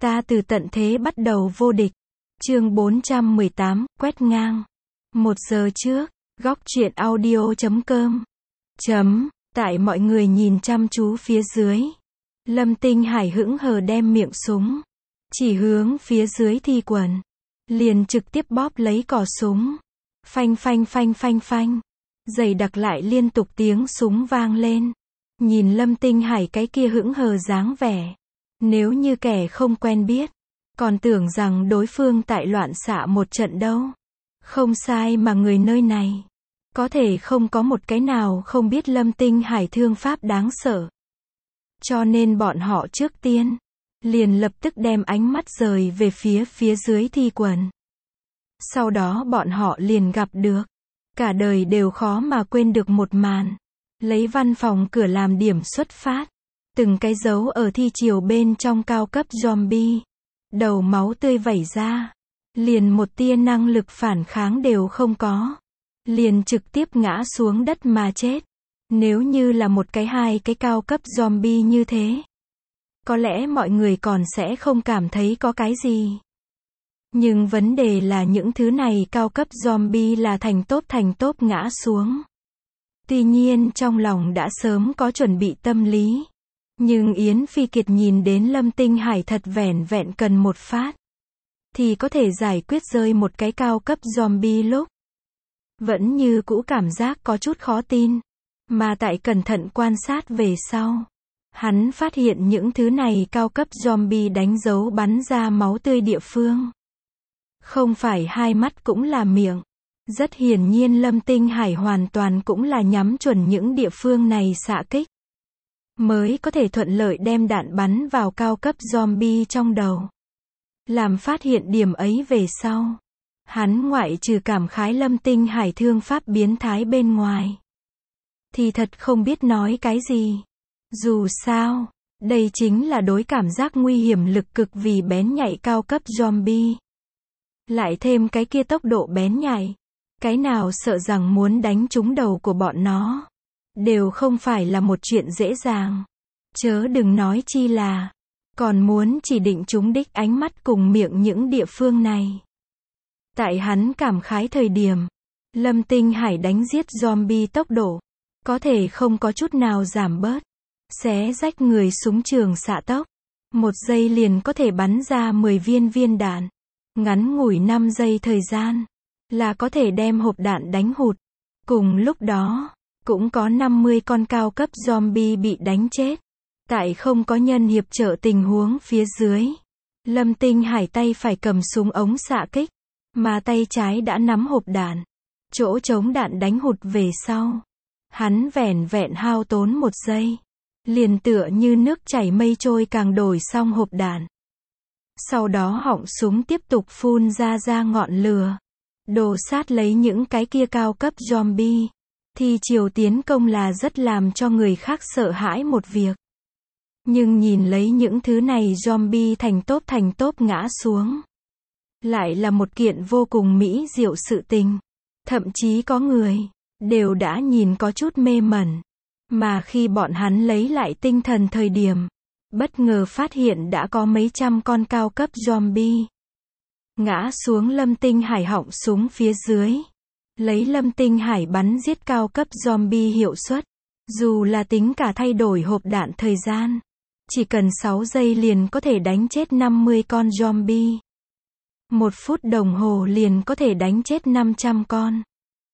Ta từ tận thế bắt đầu vô địch. Chương 418, quét ngang. 1 giờ trước, góc truyện audio.com. Tại mọi người nhìn chăm chú phía dưới. Lâm Tinh Hải hững hờ đem miệng súng chỉ hướng phía dưới Thi Quần. Liền trực tiếp bóp lấy cò súng. Phanh phanh phanh phanh phanh. Dày đặc lại liên tục tiếng súng vang lên. Nhìn Lâm Tinh Hải cái kia hững hờ dáng vẻ. Nếu như kẻ không quen biết, còn tưởng rằng đối phương tại loạn xạ một trận đâu. Không sai mà người nơi này, có thể không có một cái nào không biết Lâm Tinh Hải thương pháp đáng sợ. Cho nên bọn họ trước tiên, liền lập tức đem ánh mắt rời về phía dưới Thi Quần. Sau đó bọn họ liền gặp được, cả đời đều khó mà quên được một màn. Lấy văn phòng cửa làm điểm xuất phát. Từng cái dấu ở thi triều bên trong cao cấp zombie. Đầu máu tươi vẩy ra. Liền một tia năng lực phản kháng đều không có. Liền trực tiếp ngã xuống đất mà chết. Nếu như là một cái hai cái cao cấp zombie như thế, có lẽ mọi người còn sẽ không cảm thấy có cái gì. Nhưng vấn đề là những thứ này cao cấp zombie là thành tốp ngã xuống. Tuy nhiên trong lòng đã sớm có chuẩn bị tâm lý. Nhưng Yến Phi Kiệt nhìn đến Lâm Tinh Hải thật vẻn vẹn cần một phát, thì có thể giải quyết rơi một cái cao cấp zombie lúc. Vẫn như cũ cảm giác có chút khó tin. Mà tại cẩn thận quan sát về sau, hắn phát hiện những thứ này cao cấp zombie đánh dấu bắn ra máu tươi địa phương. Không phải hai mắt cũng là miệng. Rất hiển nhiên Lâm Tinh Hải hoàn toàn cũng là nhắm chuẩn những địa phương này xạ kích. Mới có thể thuận lợi đem đạn bắn vào cao cấp zombie trong đầu. Làm phát hiện điểm ấy về sau, hắn ngoại trừ cảm khái Lâm Tinh Hải thương pháp biến thái bên ngoài, thì thật không biết nói cái gì. Dù sao, đây chính là đối cảm giác nguy hiểm lực cực vì bén nhạy cao cấp zombie. Lại thêm cái kia tốc độ bén nhạy. Cái nào sợ rằng muốn đánh trúng đầu của bọn nó, đều không phải là một chuyện dễ dàng. Chớ đừng nói chi là, còn muốn chỉ định trúng đích ánh mắt cùng miệng những địa phương này. Tại hắn cảm khái thời điểm, Lâm Tinh Hải đánh giết zombie tốc độ, có thể không có chút nào giảm bớt. Xé rách người súng trường xạ tốc. 1 giây liền có thể bắn ra 10 viên đạn. Ngắn ngủi 5 giây thời gian, là có thể đem hộp đạn đánh hụt. Cùng lúc đó, cũng có 50 con cao cấp zombie bị đánh chết. Tại không có nhân hiệp trợ tình huống phía dưới, Lâm Tinh Hải tay phải cầm súng ống xạ kích, mà tay trái đã nắm hộp đạn. Chỗ chống đạn đánh hụt về sau, hắn vẻn vẹn hao tốn 1 giây. Liền tựa như nước chảy mây trôi càng đổi xong hộp đạn. Sau đó họng súng tiếp tục phun ra ngọn lửa. Đồ sát lấy những cái kia cao cấp zombie. Thì chiều tiến công là rất làm cho người khác sợ hãi một việc. Nhưng nhìn lấy những thứ này zombie thành tốp ngã xuống, lại là một kiện vô cùng mỹ diệu sự tình. Thậm chí có người, đều đã nhìn có chút mê mẩn. Mà khi bọn hắn lấy lại tinh thần thời điểm, bất ngờ phát hiện đã có mấy trăm con cao cấp zombie ngã xuống Lâm Tinh Hải họng súng phía dưới. Lấy Lâm Tinh Hải bắn giết cao cấp zombie hiệu suất, dù là tính cả thay đổi hộp đạn thời gian, chỉ cần 6 giây liền có thể đánh chết 50 con zombie. 1 phút đồng hồ liền có thể đánh chết 500 con.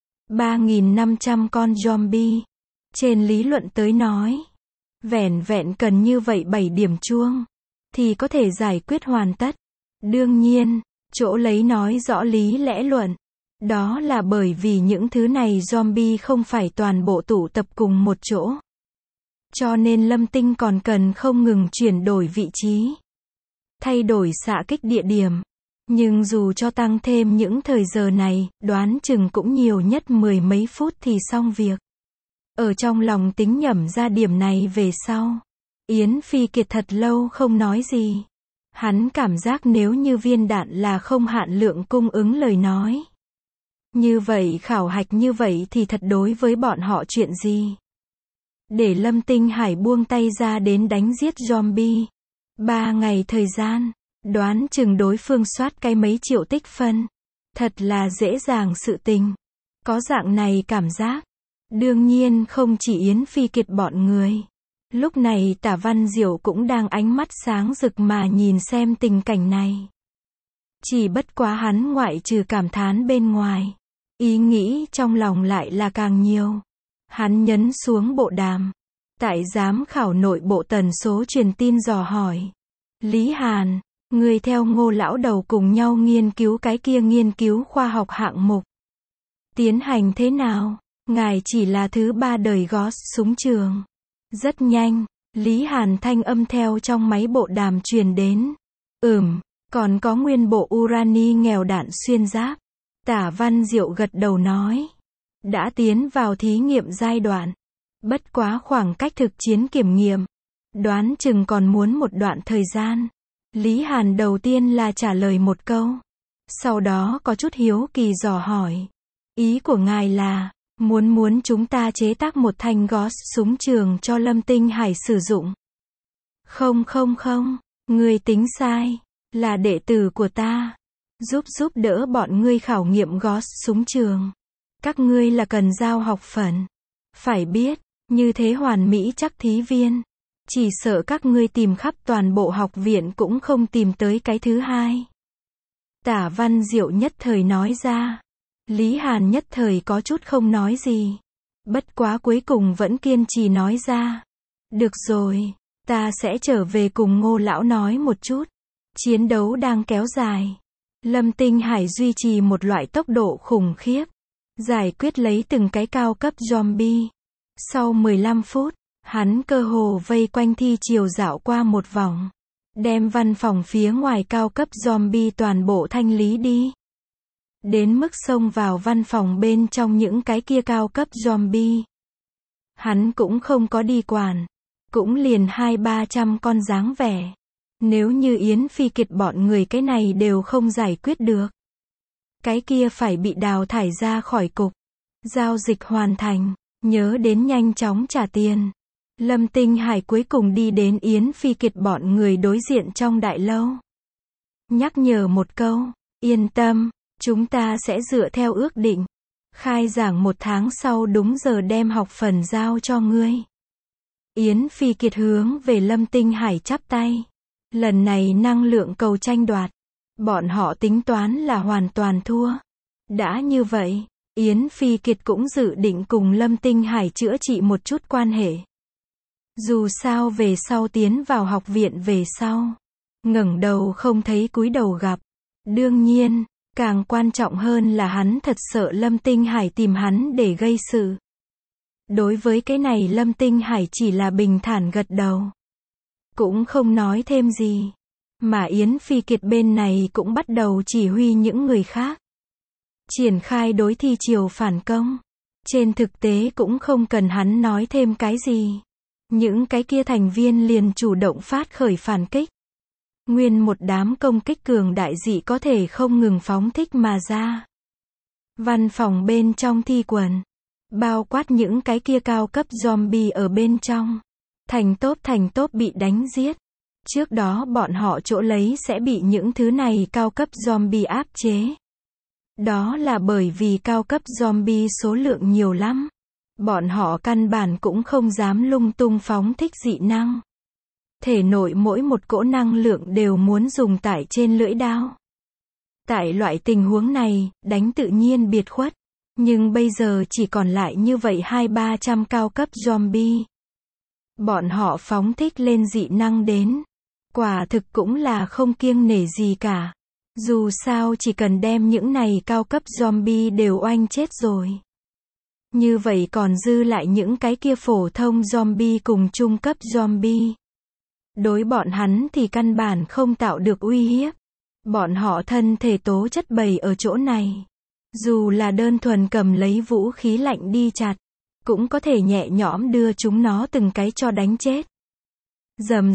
3.500 con zombie. Trên lý luận tới nói, vẻn vẹn cần như vậy 7 điểm chuông, thì có thể giải quyết hoàn tất. Đương nhiên, chỗ lấy nói rõ lý lẽ luận, đó là bởi vì những thứ này zombie không phải toàn bộ tụ tập cùng một chỗ. Cho nên Lâm Tinh còn cần không ngừng chuyển đổi vị trí, thay đổi xạ kích địa điểm. Nhưng dù cho tăng thêm những thời giờ này, đoán chừng cũng nhiều nhất 10 mấy phút thì xong việc. Ở trong lòng tính nhẩm ra điểm này về sau, Yến Phi Kiệt thật lâu không nói gì. Hắn cảm giác nếu như viên đạn là không hạn lượng cung ứng lời nói, như vậy khảo hạch như vậy thì thật đối với bọn họ chuyện gì? Để Lâm Tinh Hải buông tay ra đến đánh giết zombie. 3 ngày thời gian, Đoán chừng đối phương soát cái mấy triệu tích phân. Thật là dễ dàng sự tình. Có dạng này cảm giác. Đương nhiên không chỉ Yến Phi Kiệt bọn người. Lúc này Tả Văn Diệu cũng đang ánh mắt sáng rực mà nhìn xem tình cảnh này. Chỉ bất quá hắn ngoại trừ cảm thán bên ngoài. Ý nghĩ trong lòng lại là càng nhiều. Hắn nhấn xuống bộ đàm. Tại giám khảo nội bộ tần số truyền tin dò hỏi. Lý Hàn, người theo Ngô lão đầu cùng nhau nghiên cứu cái kia nghiên cứu khoa học hạng mục. Tiến hành thế nào? Ngài chỉ là thứ 3 đời Ghost súng trường. Rất nhanh, Lý Hàn thanh âm theo trong máy bộ đàm truyền đến. Còn có nguyên bộ urani nghèo đạn xuyên giáp. Tả Văn Diệu gật đầu nói. Đã tiến vào thí nghiệm giai đoạn. Bất quá khoảng cách thực chiến kiểm nghiệm. Đoán chừng còn muốn một đoạn thời gian. Lý Hàn đầu tiên là trả lời một câu. Sau đó có chút hiếu kỳ dò hỏi. Ý của ngài là, muốn chúng ta chế tác một thanh Ghost súng trường cho Lâm Tinh Hải sử dụng. Không, ngươi tính sai. Là đệ tử của ta. Giúp đỡ bọn ngươi khảo nghiệm Ghost súng trường. Các ngươi là cần giao học phần. Phải biết, như thế hoàn mỹ chắc thí viên. Chỉ sợ các ngươi tìm khắp toàn bộ học viện cũng không tìm tới cái thứ hai. Tả Văn Diệu nhất thời nói ra. Lý Hàn nhất thời có chút không nói gì. Bất quá cuối cùng vẫn kiên trì nói ra. Được rồi, ta sẽ trở về cùng Ngô lão nói một chút. Chiến đấu đang kéo dài. Lâm Tinh Hải duy trì một loại tốc độ khủng khiếp. Giải quyết lấy từng cái cao cấp zombie. Sau 15 phút, hắn cơ hồ vây quanh thi triều dạo qua một vòng. Đem văn phòng phía ngoài cao cấp zombie toàn bộ thanh lý đi. Đến mức xông vào văn phòng bên trong những cái kia cao cấp zombie. Hắn cũng không có đi quản. Cũng liền 200-300 con dáng vẻ. Nếu như Yến Phi Kiệt bọn người cái này đều không giải quyết được. Cái kia phải bị đào thải ra khỏi cục. Giao dịch hoàn thành. Nhớ đến nhanh chóng trả tiền. Lâm Tinh Hải cuối cùng đi đến Yến Phi Kiệt bọn người đối diện trong đại lâu. Nhắc nhở một câu. Yên tâm. Chúng ta sẽ dựa theo ước định. Khai giảng 1 tháng sau đúng giờ đem học phần giao cho ngươi. Yến Phi Kiệt hướng về Lâm Tinh Hải chắp tay. Lần này năng lượng cầu tranh đoạt. Bọn họ tính toán là hoàn toàn thua. Đã như vậy, Yến Phi Kiệt cũng dự định cùng Lâm Tinh Hải chữa trị một chút quan hệ. Dù sao về sau tiến vào học viện về sau. Ngẩng đầu không thấy cúi đầu gặp. Đương nhiên, càng quan trọng hơn là hắn thật sợ Lâm Tinh Hải tìm hắn để gây sự. Đối với cái này Lâm Tinh Hải chỉ là bình thản gật đầu. Cũng không nói thêm gì. Mà Yến Phi Kiệt bên này cũng bắt đầu chỉ huy những người khác. Triển khai đối thi triều phản công. Trên thực tế cũng không cần hắn nói thêm cái gì. Những cái kia thành viên liền chủ động phát khởi phản kích. Nguyên một đám công kích cường đại dị có thể không ngừng phóng thích mà ra. Văn phòng bên trong thi quần. Bao quát những cái kia cao cấp zombie ở bên trong. Thành tốp bị đánh giết. Trước đó bọn họ chỗ lấy sẽ bị những thứ này cao cấp zombie áp chế. Đó là bởi vì cao cấp zombie số lượng nhiều lắm. Bọn họ căn bản cũng không dám lung tung phóng thích dị năng. Thể nội mỗi một cỗ năng lượng đều muốn dùng tải trên lưỡi đao. Tại loại tình huống này, đánh tự nhiên biệt khuất. Nhưng bây giờ chỉ còn lại như vậy 200-300 cao cấp zombie. Bọn họ phóng thích lên dị năng đến. Quả thực cũng là không kiêng nể gì cả. Dù sao chỉ cần đem những này cao cấp zombie đều oanh chết rồi. Như vậy còn dư lại những cái kia phổ thông zombie cùng trung cấp zombie. Đối bọn hắn thì căn bản không tạo được uy hiếp. Bọn họ thân thể tố chất bày ở chỗ này. Dù là đơn thuần cầm lấy vũ khí lạnh đi chặt, cũng có thể nhẹ nhõm đưa chúng nó từng cái cho đánh chết. Rầm,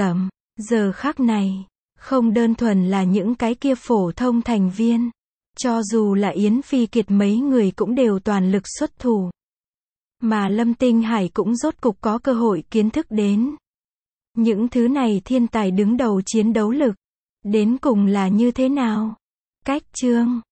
giờ khắc này, không đơn thuần là những cái kia phổ thông thành viên. Cho dù là Yến Phi Kiệt mấy người cũng đều toàn lực xuất thủ. Mà Lâm Tinh Hải cũng rốt cục có cơ hội kiến thức đến. Những thứ này thiên tài đứng đầu chiến đấu lực. Đến cùng là như thế nào? Cách chương